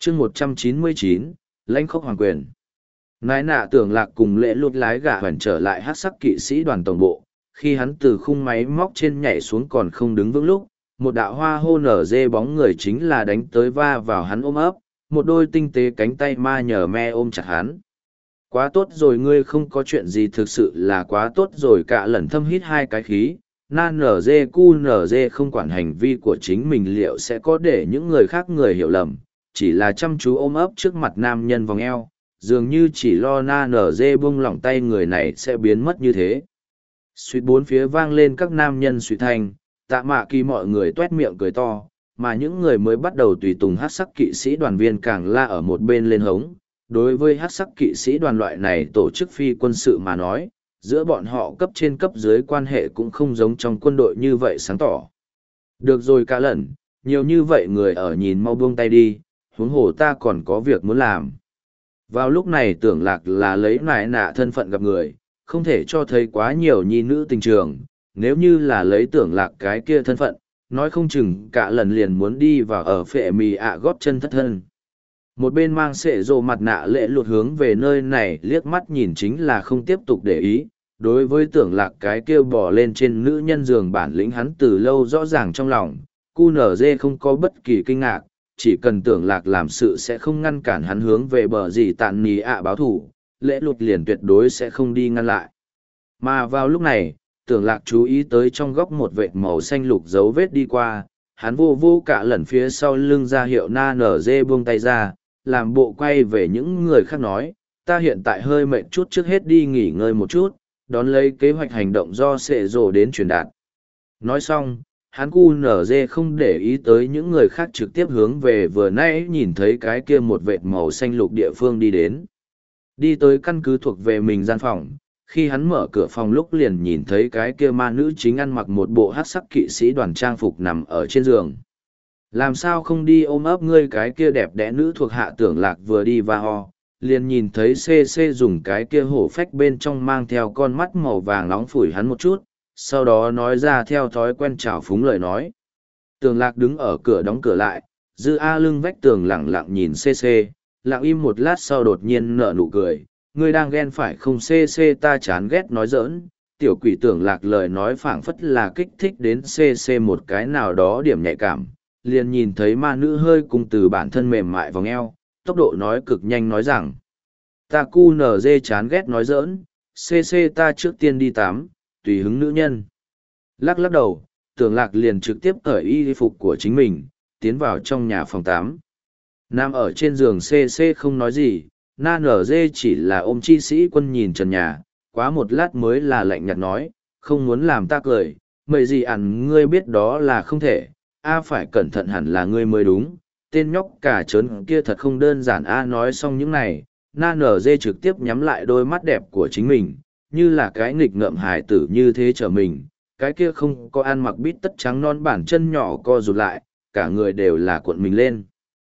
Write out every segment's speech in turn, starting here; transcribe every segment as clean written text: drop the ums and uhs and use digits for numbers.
chương 199, lãnh khốc hoàng quyền. Nái nạ tưởng lạc cùng lễ lút lái gà hoàn trở lại hát sắc kỵ sĩ đoàn tổng bộ, khi hắn từ khung máy móc trên nhảy xuống còn không đứng vững lúc, một đạo hoa hô nở dê bóng người chính là đánh tới va vào hắn ôm ấp, một đôi tinh tế cánh tay ma nhờ me ôm chặt hắn. Quá tốt rồi, ngươi không có chuyện gì, thực sự là quá tốt rồi. Cả lần thâm hít hai cái khí, na nở dê cu nở dê không quản hành vi của chính mình liệu sẽ có để những người khác người hiểu lầm, chỉ là chăm chú ôm ấp trước mặt nam nhân vòng eo, dường như chỉ lo na nở dê buông lỏng tay người này sẽ biến mất như thế. Suýt bốn phía vang lên các nam nhân suy thanh, Tạ Mạ Kỳ mọi người tuét miệng cười to, mà những người mới bắt đầu tùy tùng hát sắc kỵ sĩ đoàn viên càng la ở một bên lên hống. Đối với hát sắc kỵ sĩ đoàn loại này tổ chức phi quân sự mà nói, giữa bọn họ cấp trên cấp dưới quan hệ cũng không giống trong quân đội như vậy sáng tỏ. Được rồi cả lần, nhiều như vậy người ở nhìn mau buông tay đi, huống hồ ta còn có việc muốn làm. Vào lúc này tưởng lạc là lấy nại nạ thân phận gặp người, không thể cho thấy quá nhiều nhi nữ tình trường, nếu như là lấy tưởng lạc cái kia thân phận, nói không chừng cả lần liền muốn đi vào ở phệ mì ạ góp chân thất thân. Một bên mang sệ rộ mặt nạ lễ lụt hướng về nơi này liếc mắt nhìn chính là không tiếp tục để ý, đối với tưởng lạc cái kia bỏ lên trên nữ nhân giường bản lĩnh hắn từ lâu rõ ràng trong lòng, QNZ không có bất kỳ kinh ngạc, chỉ cần tưởng lạc làm sự sẽ không ngăn cản hắn hướng về bờ gì tàn nì ạ báo thủ, lễ lụt liền tuyệt đối sẽ không đi ngăn lại. Mà vào lúc này, tưởng lạc chú ý tới trong góc một vệt màu xanh lục dấu vết đi qua, hắn vô vô cả lần phía sau lưng ra hiệu na nở dê buông tay ra, làm bộ quay về những người khác nói, ta hiện tại hơi mệt chút, trước hết đi nghỉ ngơi một chút, đón lấy kế hoạch hành động do sệ rồ đến truyền đạt. Nói xong, hắn QNZ không để ý tới những người khác, trực tiếp hướng về vừa nãy nhìn thấy cái kia một vệt màu xanh lục địa phương đi đến. Đi tới căn cứ thuộc về mình gian phòng, khi hắn mở cửa phòng lúc liền nhìn thấy cái kia ma nữ chính ăn mặc một bộ hắc sắc kỵ sĩ đoàn trang phục nằm ở trên giường. Làm sao không đi ôm ấp ngươi, cái kia đẹp đẽ nữ thuộc hạ tưởng lạc vừa đi va ho, liền nhìn thấy CC dùng cái kia hổ phách bên trong mang theo con mắt màu vàng nóng phủi hắn một chút, sau đó nói ra theo thói quen trào phúng lời nói. Tưởng lạc đứng ở cửa đóng cửa lại, dư A lưng vách tường lặng lặng nhìn CC, lặng im một lát sau đột nhiên nở nụ cười, ngươi đang ghen phải không? CC ta chán ghét nói giỡn. Tiểu quỷ tưởng lạc lời nói phảng phất là kích thích đến CC một cái nào đó điểm nhạy cảm, liền nhìn thấy ma nữ hơi cùng từ bản thân mềm mại vòng eo, tốc độ nói cực nhanh nói rằng, ta QNZ chán ghét nói giỡn, CC ta trước tiên đi tắm, tùy hứng nữ nhân. Lắc lắc đầu, tưởng lạc liền trực tiếp cởi y phục của chính mình, tiến vào trong nhà phòng tắm. Nam ở trên giường CC không nói gì, na nở dê chỉ là ôm chi sĩ quân nhìn trần nhà, quá một lát mới là lạnh nhạt nói, không muốn làm ta cười, mày gì ẳn ngươi biết đó là không thể, phải cẩn thận hẳn là ngươi mới đúng, tên nhóc cả trớn kia thật không đơn giản. Nói xong những này, na nở dê trực tiếp nhắm lại đôi mắt đẹp của chính mình, như là cái nghịch ngợm hài tử như thế trở mình, cái kia không có ăn mặc bít tất trắng non bản chân nhỏ co rụt lại, cả người đều là cuộn mình lên.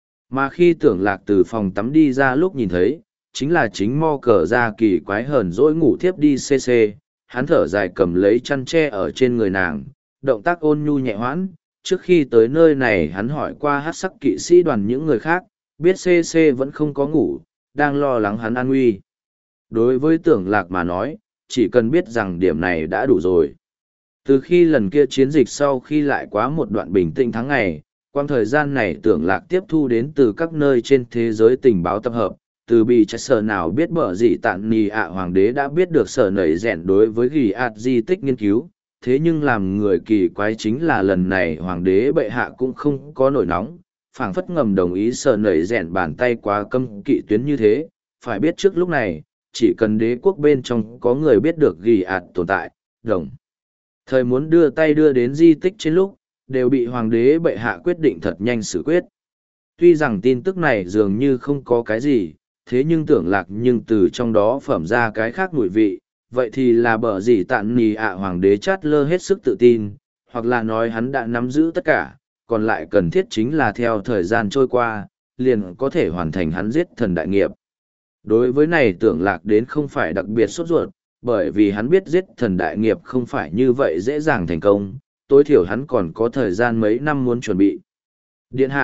Mà khi tưởng lạc từ phòng tắm đi ra lúc nhìn thấy, chính là chính mo cờ ra kỳ quái hờn dỗi ngủ thiếp đi CC, hắn thở dài cầm lấy chăn tre ở trên người nàng, động tác ôn nhu nhẹ hoãn. Trước khi tới nơi này hắn hỏi qua hát sắc kỵ sĩ đoàn những người khác, biết CC vẫn không có ngủ, đang lo lắng hắn an nguy. Đối với tưởng lạc mà nói, chỉ cần biết rằng điểm này đã đủ rồi. Từ khi lần kia chiến dịch sau khi lại quá một đoạn bình tĩnh tháng ngày, quang thời gian này tưởng lạc tiếp thu đến từ các nơi trên thế giới tình báo tập hợp, từ bị trách sở nào biết bở gì tạn nì ạ hoàng đế đã biết được sở nảy rèn đối với ghi ạt di tích nghiên cứu. Thế nhưng làm người kỳ quái chính là lần này hoàng đế bệ hạ cũng không có nổi nóng, phảng phất ngầm đồng ý sở nảy rèn bàn tay quá cấm kỵ tuyến như thế. Phải biết trước lúc này, chỉ cần đế quốc bên trong có người biết được ghi ạt tồn tại, đồng thời muốn đưa tay đưa đến di tích trên lúc, đều bị hoàng đế bệ hạ quyết định thật nhanh xử quyết. Tuy rằng tin tức này dường như không có cái gì, thế nhưng tưởng lạc nhưng từ trong đó phẩm ra cái khác mùi vị, vậy thì là bở gì tạn nì ạ hoàng đế chát lơ hết sức tự tin, hoặc là nói hắn đã nắm giữ tất cả, còn lại cần thiết chính là theo thời gian trôi qua, liền có thể hoàn thành hắn giết thần đại nghiệp. Đối với này tưởng lạc đến không phải đặc biệt sốt ruột, bởi vì hắn biết giết thần đại nghiệp không phải như vậy dễ dàng thành công, tối thiểu hắn còn có thời gian mấy năm muốn chuẩn bị. Điện hạ,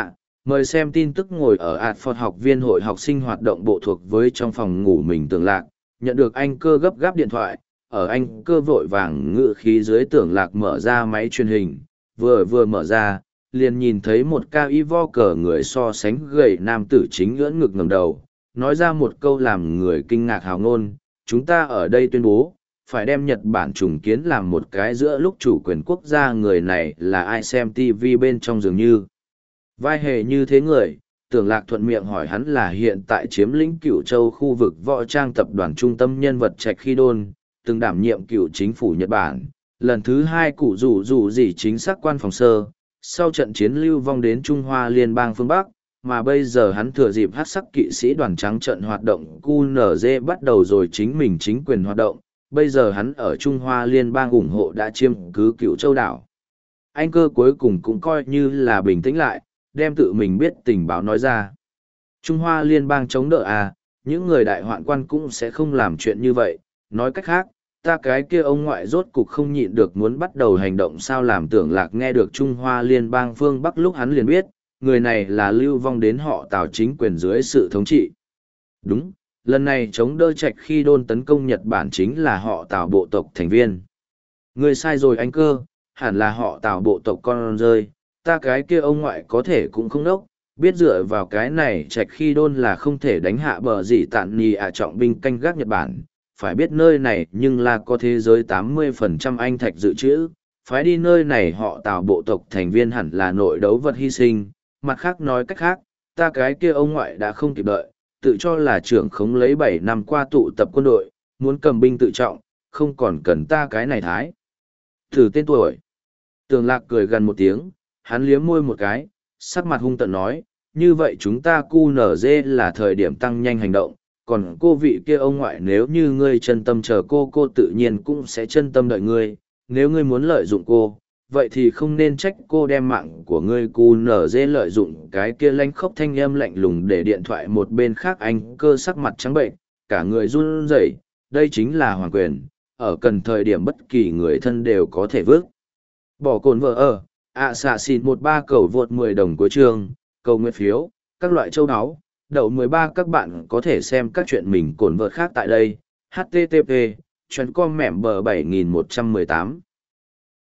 Mời xem tin tức ngồi ở Adford học viên hội học sinh hoạt động bộ thuộc với trong phòng ngủ mình Tưởng Lạc, nhận được anh cơ gấp gáp điện thoại, ở anh cơ vội vàng ngự khí dưới Tưởng Lạc mở ra máy truyền hình, vừa mở ra, liền nhìn thấy một cao y vo cờ người so sánh gầy nam tử chính ngưỡng ngực ngẩng đầu, nói ra một câu làm người kinh ngạc hào ngôn, chúng ta ở đây tuyên bố, phải đem Nhật Bản trùng kiến làm một cái giữa lúc chủ quyền quốc gia người này là ai xem TV bên trong dường như. Vai hề như thế người, Tưởng Lạc thuận miệng hỏi hắn là hiện tại chiếm lĩnh Cửu Châu khu vực võ trang tập đoàn trung tâm nhân vật Trạch Khi Đôn, từng đảm nhiệm cựu chính phủ Nhật Bản, lần thứ hai cụ rủ gì chính xác quan phòng sơ, sau trận chiến lưu vong đến Trung Hoa Liên bang phương Bắc, mà bây giờ hắn thừa dịp hắc sắc kỵ sĩ đoàn trắng trận hoạt động QNZ bắt đầu rồi chính mình chính quyền hoạt động, bây giờ hắn ở Trung Hoa Liên bang ủng hộ đã chiếm cứ Cửu Châu đảo. Anh cơ cuối cùng cũng coi như là bình tĩnh lại, đem tự mình biết tình báo nói ra. Trung Hoa Liên bang chống đỡ à, những người đại hoạn quan cũng sẽ không làm chuyện như vậy, nói cách khác, ta cái kia ông ngoại rốt cục không nhịn được muốn bắt đầu hành động sao làm Tưởng Lạc nghe được Trung Hoa Liên bang phương Bắc lúc hắn liền biết, người này là lưu vong đến họ Tào chính quyền dưới sự thống trị. Đúng, lần này chống đỡ Trạch Khi Đôn tấn công Nhật Bản chính là họ Tào bộ tộc thành viên. Người sai rồi anh cơ, hẳn là họ Tào bộ tộc con rơi, ta cái kia ông ngoại có thể cũng không đốc, biết dựa vào cái này Trạch Khi Đôn là không thể đánh hạ bờ gì tạn nhì trọng binh canh gác Nhật Bản, phải biết nơi này nhưng là có thế giới 80% anh thạch dự trữ, phải đi nơi này họ Tào bộ tộc thành viên hẳn là nội đấu vật hy sinh, mặt khác nói cách khác, ta cái kia ông ngoại đã không kịp đợi, tự cho là trưởng khống lấy 7 năm qua tụ tập quân đội, muốn cầm binh tự trọng, không còn cần ta cái này thái. Thử tên tuổi. Tường Lạc cười gần một tiếng, hắn liếm môi một cái, sắc mặt hung tợn nói, như vậy chúng ta QNZ là thời điểm tăng nhanh hành động, còn cô vị kia ông ngoại nếu như ngươi chân tâm chờ cô tự nhiên cũng sẽ chân tâm đợi ngươi, nếu ngươi muốn lợi dụng cô, vậy thì không nên trách cô đem mạng của ngươi QNZ lợi dụng cái kia lanh khốc thanh âm lạnh lùng để điện thoại một bên khác anh cơ sắc mặt trắng bệnh, cả người run rẩy, đây chính là hoàng quyền, ở cần thời điểm bất kỳ người thân đều có thể vước. Bỏ cồn vợ ở, xạ xịt 13 cầu vượt 10 đồng cuối chương, cầu nguyện phiếu, các loại châu áo, đậu 13 các bạn có thể xem các chuyện mình cồn vợt khác tại đây, http, chuyện com mẻm bờ 7118.